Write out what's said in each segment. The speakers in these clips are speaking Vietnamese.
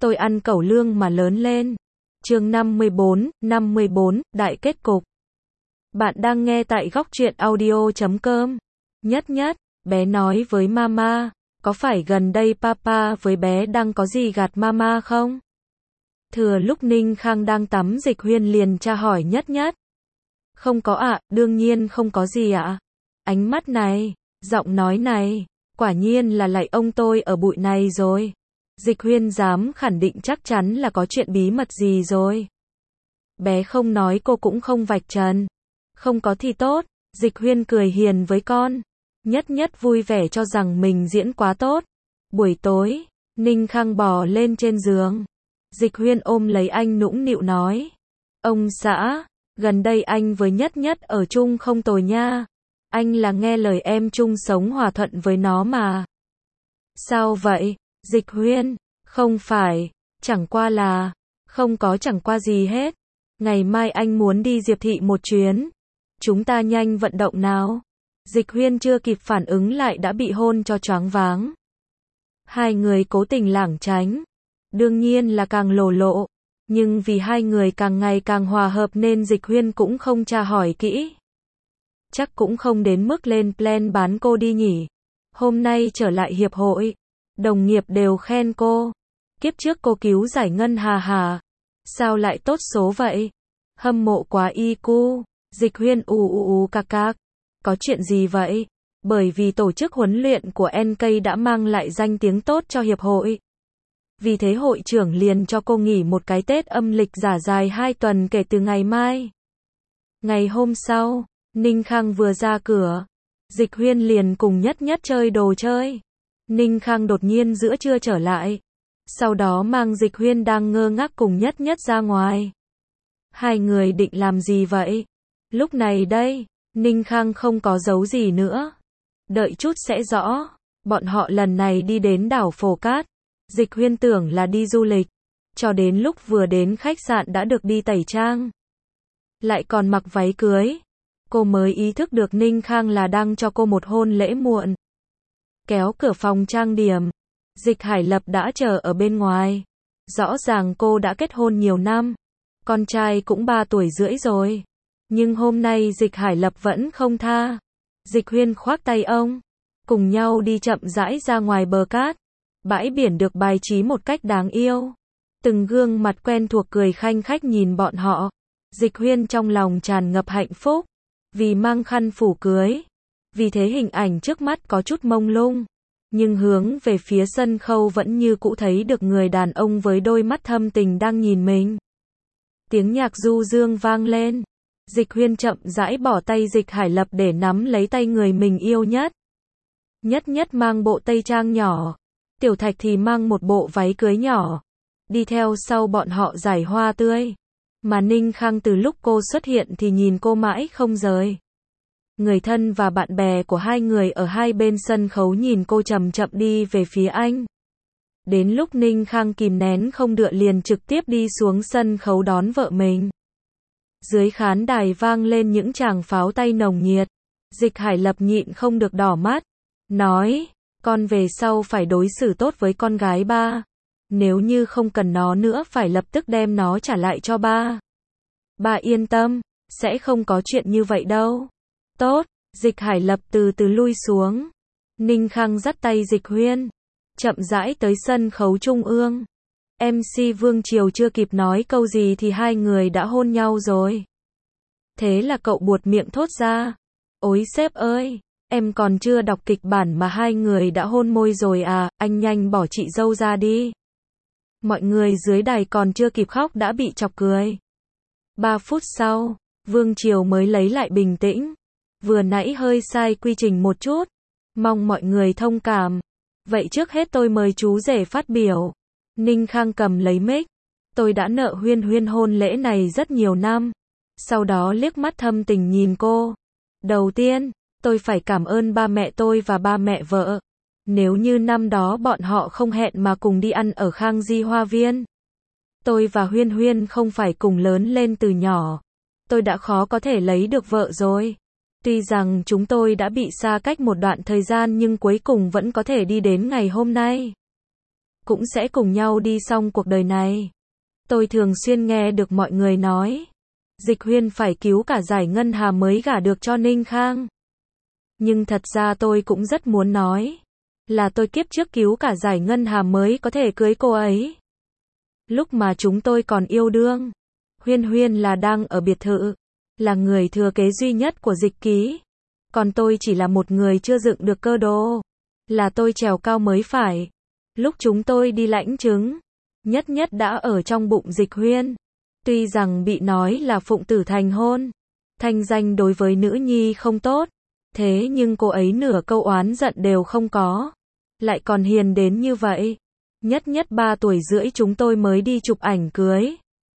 Tôi ăn cẩu lương mà lớn lên. Chương 54, Đại kết cục. Bạn đang nghe tại góc truyện audio.com. Nhất nhất, bé nói với mama, có phải gần đây papa với bé đang có gì gạt mama không? Thừa lúc Ninh Khang đang tắm, Dịch Huyên liền tra hỏi nhất nhất. Không có ạ, đương nhiên không có gì ạ. Ánh mắt này, giọng nói này, quả nhiên là lạy ông tôi ở bụi này rồi. Dịch Huyên dám khẳng định chắc chắn là có chuyện bí mật gì rồi. Bé không nói cô cũng không vạch trần. Không có thì tốt, Dịch Huyên cười hiền với con. Nhất nhất vui vẻ cho rằng mình diễn quá tốt. Buổi tối, Ninh Khang bò lên trên giường. Dịch Huyên ôm lấy anh nũng nịu nói. Ông xã, gần đây anh với nhất nhất ở chung không tồi nha. Anh là nghe lời em chung sống hòa thuận với nó mà. Sao vậy, Dịch Huyên? Không phải, chẳng qua là, không có chẳng qua gì hết. Ngày mai anh muốn đi Diệp Thị một chuyến. Chúng ta nhanh vận động nào. Dịch Huyên chưa kịp phản ứng lại đã bị hôn cho choáng váng. Hai người cố tình lảng tránh. Đương nhiên là càng lồ lộ. Nhưng vì hai người càng ngày càng hòa hợp nên Dịch Huyên cũng không tra hỏi kỹ. Chắc cũng không đến mức lên plan bán cô đi nhỉ. Hôm nay trở lại hiệp hội, đồng nghiệp đều khen cô. Kiếp trước cô cứu giải ngân hà. Sao lại tốt số vậy? Hâm mộ quá IQ. Dịch Huyên ù cạc cạc. Có chuyện gì vậy? Bởi vì tổ chức huấn luyện của NK đã mang lại danh tiếng tốt cho hiệp hội. Vì thế hội trưởng liền cho cô nghỉ một cái Tết âm lịch giả dài 2 tuần kể từ ngày mai. Ngày hôm sau, Ninh Khang vừa ra cửa, Dịch Huyên liền cùng nhất nhất chơi đồ chơi. Ninh Khang đột nhiên giữa trưa trở lại. Sau đó mang Dịch Huyên đang ngơ ngác cùng nhất nhất ra ngoài. Hai người định làm gì vậy? Lúc này đây, Ninh Khang không có giấu gì nữa. Đợi chút sẽ rõ. Bọn họ lần này đi đến đảo Phổ Cát. Dịch Huyên tưởng là đi du lịch. Cho đến lúc vừa đến khách sạn đã được đi tẩy trang. Lại còn mặc váy cưới. Cô mới ý thức được Ninh Khang là đang cho cô một hôn lễ muộn. Kéo cửa phòng trang điểm. Dịch Hải Lập đã chờ ở bên ngoài. Rõ ràng cô đã kết hôn nhiều năm. Con trai cũng 3 tuổi rưỡi rồi. Nhưng hôm nay Dịch Hải Lập vẫn không tha. Dịch Huyên khoác tay ông. Cùng nhau đi chậm rãi ra ngoài bờ cát. Bãi biển được bài trí một cách đáng yêu. Từng gương mặt quen thuộc cười khanh khách nhìn bọn họ. Dịch Huyên trong lòng tràn ngập hạnh phúc. Vì mang khăn phủ cưới. Vì thế hình ảnh trước mắt có chút mông lung. Nhưng hướng về phía sân khấu vẫn như cũ thấy được người đàn ông với đôi mắt thâm tình đang nhìn mình. Tiếng nhạc du dương vang lên. Dịch Huyên chậm rãi bỏ tay Dịch Hải Lập để nắm lấy tay người mình yêu nhất. Nhất nhất mang bộ tây trang nhỏ. Tiểu Thạch thì mang một bộ váy cưới nhỏ. Đi theo sau bọn họ giải hoa tươi. Mà Ninh Khang từ lúc cô xuất hiện thì nhìn cô mãi không rời. Người thân và bạn bè của hai người ở hai bên sân khấu nhìn cô chậm chậm đi về phía anh. Đến lúc Ninh Khang kìm nén không được liền trực tiếp đi xuống sân khấu đón vợ mình. Dưới khán đài vang lên những tràng pháo tay nồng nhiệt. Dịch Hải Lập nhịn không được đỏ mắt. Nói, con về sau phải đối xử tốt với con gái ba. Nếu như không cần nó nữa phải lập tức đem nó trả lại cho ba. Ba yên tâm, sẽ không có chuyện như vậy đâu. Tốt, Dịch Hải Lập từ từ lui xuống. Ninh Khang dắt tay Dịch Huyên. Chậm rãi tới sân khấu trung ương. MC Vương Triều chưa kịp nói câu gì thì hai người đã hôn nhau rồi. Thế là cậu buột miệng thốt ra. Ôi sếp ơi, em còn chưa đọc kịch bản mà hai người đã hôn môi rồi à, anh nhanh bỏ chị dâu ra đi. Mọi người dưới đài còn chưa kịp khóc đã bị chọc cười. 3 phút sau, Vương Triều mới lấy lại bình tĩnh. Vừa nãy hơi sai quy trình một chút. Mong mọi người thông cảm. Vậy trước hết tôi mời chú rể phát biểu. Ninh Khang cầm lấy mic. Tôi đã nợ Huyên Huyên hôn lễ này rất nhiều năm. Sau đó liếc mắt thâm tình nhìn cô. Đầu tiên, tôi phải cảm ơn ba mẹ tôi và ba mẹ vợ. Nếu như năm đó bọn họ không hẹn mà cùng đi ăn ở Khang Di Hoa Viên. Tôi và Huyên Huyên không phải cùng lớn lên từ nhỏ. Tôi đã khó có thể lấy được vợ rồi. Tuy rằng chúng tôi đã bị xa cách một đoạn thời gian nhưng cuối cùng vẫn có thể đi đến ngày hôm nay. cũng sẽ cùng nhau đi xong cuộc đời này. Tôi thường xuyên nghe được mọi người nói, Dịch Huyên phải cứu cả Giải Ngân Hà mới gả được cho Ninh Khang. Nhưng thật ra tôi cũng rất muốn nói, là tôi kiếp trước cứu cả Giải Ngân Hà mới có thể cưới cô ấy. Lúc mà chúng tôi còn yêu đương, Huyên Huyên là đang ở biệt thự, là người thừa kế duy nhất của Dịch Ký. Còn tôi chỉ là một người chưa dựng được cơ đồ, là tôi trèo cao mới phải. Lúc chúng tôi đi lãnh chứng, Nhất Nhất đã ở trong bụng Dịch Huyên. Tuy rằng bị nói là phụng tử thành hôn, thanh danh đối với nữ nhi không tốt, thế nhưng cô ấy nửa câu oán giận đều không có, lại còn hiền đến như vậy. Nhất Nhất 3 tuổi rưỡi chúng tôi mới đi chụp ảnh cưới.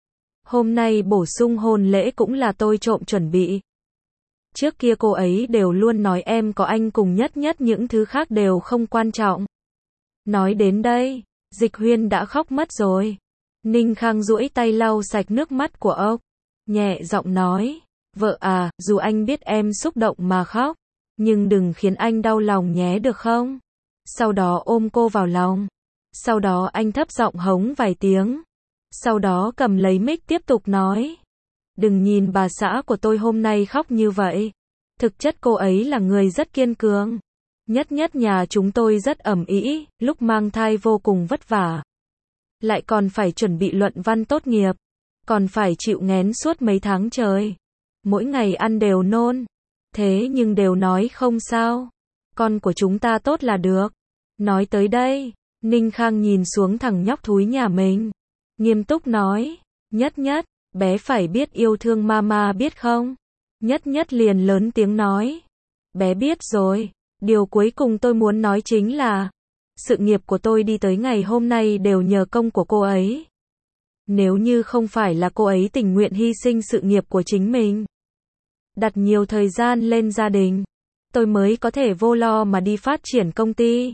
Hôm nay bổ sung hôn lễ cũng là tôi trộm chuẩn bị. Trước kia cô ấy đều luôn nói em có anh cùng Nhất Nhất, những thứ khác đều không quan trọng. Nói đến đây, Dịch Huyên đã khóc mất rồi. Ninh Khang duỗi tay lau sạch nước mắt của ông, nhẹ giọng nói, vợ à, dù anh biết em xúc động mà khóc, nhưng đừng khiến anh đau lòng nhé được không? Sau đó ôm cô vào lòng. Sau đó anh thấp giọng hống vài tiếng. Sau đó cầm lấy mic tiếp tục nói, đừng nhìn bà xã của tôi hôm nay khóc như vậy. Thực chất cô ấy là người rất kiên cường. Nhất Nhất nhà chúng tôi rất ầm ĩ, lúc mang thai vô cùng vất vả. Lại còn phải chuẩn bị luận văn tốt nghiệp, còn phải chịu nghén suốt mấy tháng trời. Mỗi ngày ăn đều nôn. Thế nhưng đều nói không sao, con của chúng ta tốt là được. Nói tới đây, Ninh Khang nhìn xuống thằng nhóc thúi nhà mình, nghiêm túc nói, Nhất Nhất, bé phải biết yêu thương mama biết không? Nhất Nhất liền lớn tiếng nói, bé biết rồi. Điều cuối cùng tôi muốn nói chính là, sự nghiệp của tôi đi tới ngày hôm nay đều nhờ công của cô ấy. Nếu như không phải là cô ấy tình nguyện hy sinh sự nghiệp của chính mình, đặt nhiều thời gian lên gia đình, tôi mới có thể vô lo mà đi phát triển công ty.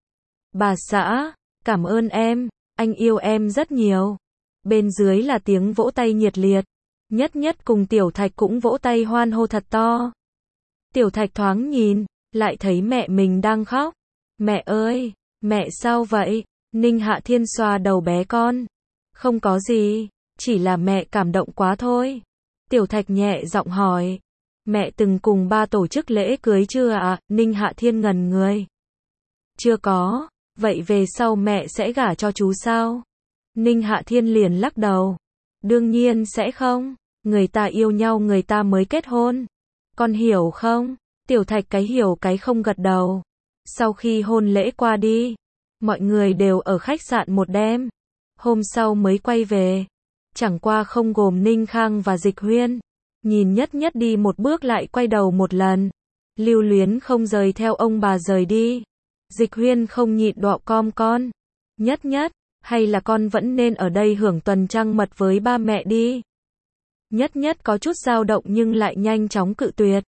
Bà xã, cảm ơn em, anh yêu em rất nhiều. Bên dưới là tiếng vỗ tay nhiệt liệt. Nhất Nhất cùng Tiểu Thạch cũng vỗ tay hoan hô thật to. Tiểu Thạch thoáng nhìn, lại thấy mẹ mình đang khóc. Mẹ ơi, mẹ sao vậy? Ninh Hạ Thiên xoa đầu bé con. Không có gì, chỉ là mẹ cảm động quá thôi. Tiểu Thạch nhẹ giọng hỏi. Mẹ từng cùng ba tổ chức lễ cưới chưa ạ? Ninh Hạ Thiên ngần người. Chưa có, vậy về sau mẹ sẽ gả cho chú sao? Ninh Hạ Thiên liền lắc đầu. Đương nhiên sẽ không, người ta yêu nhau người ta mới kết hôn. Con hiểu không? Tiểu Thạch cái hiểu cái không gật đầu. Sau khi hôn lễ qua đi, mọi người đều ở khách sạn một đêm. Hôm sau mới quay về. Chẳng qua không gồm Ninh Khang và Dịch Huyên. Nhìn Nhất Nhất đi một bước lại quay đầu một lần. Lưu luyến không rời theo ông bà rời đi. Dịch Huyên không nhịn đọ con. Nhất Nhất, hay là con vẫn nên ở đây hưởng tuần trăng mật với ba mẹ đi. Nhất Nhất có chút dao động nhưng lại nhanh chóng cự tuyệt.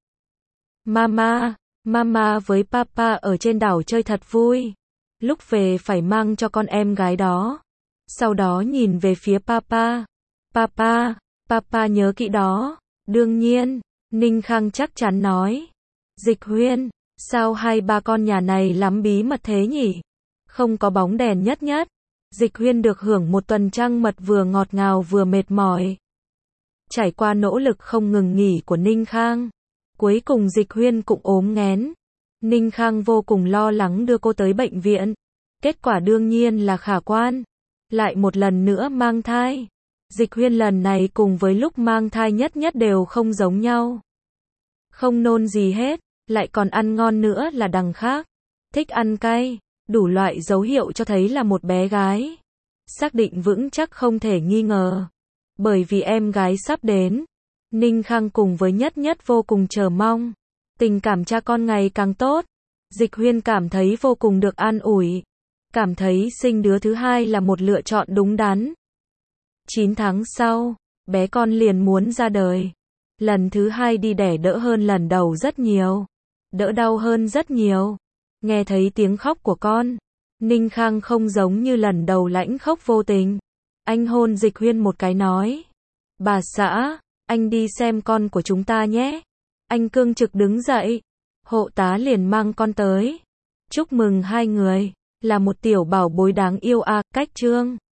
Mama với papa ở trên đảo chơi thật vui. Lúc về phải mang cho con em gái đó. Sau đó nhìn về phía papa. Papa nhớ kỹ đó. Đương nhiên, Ninh Khang chắc chắn nói. Dịch Huyên, sao hai ba con nhà này lắm bí mật thế nhỉ? Không có bóng đèn. Nhất Nhất. Dịch Huyên được hưởng một tuần trăng mật vừa ngọt ngào vừa mệt mỏi. Trải qua nỗ lực không ngừng nghỉ của Ninh Khang, cuối cùng Dịch Huyên cũng ốm nghén. Ninh Khang vô cùng lo lắng đưa cô tới bệnh viện. Kết quả đương nhiên là khả quan. Lại một lần nữa mang thai. Dịch Huyên lần này cùng với lúc mang thai Nhất Nhất đều không giống nhau. Không nôn gì hết, lại còn ăn ngon nữa là đằng khác. Thích ăn cay, đủ loại dấu hiệu cho thấy là một bé gái. Xác định vững chắc không thể nghi ngờ. Bởi vì em gái sắp đến, Ninh Khang cùng với Nhất Nhất vô cùng chờ mong. Tình cảm cha con ngày càng tốt. Dịch Huyên cảm thấy vô cùng được an ủi. Cảm thấy sinh đứa thứ hai là một lựa chọn đúng đắn. 9 tháng sau, bé con liền muốn ra đời. Lần thứ hai đi đẻ đỡ hơn lần đầu rất nhiều. Đỡ đau hơn rất nhiều. Nghe thấy tiếng khóc của con, Ninh Khang không giống như lần đầu lãnh khóc vô tình. Anh hôn Dịch Huyên một cái nói. Bà xã, anh đi xem con của chúng ta nhé. Anh cương trực đứng dậy. Hộ tá liền mang con tới. Chúc mừng hai người. là một tiểu bảo bối đáng yêu à, cách chương.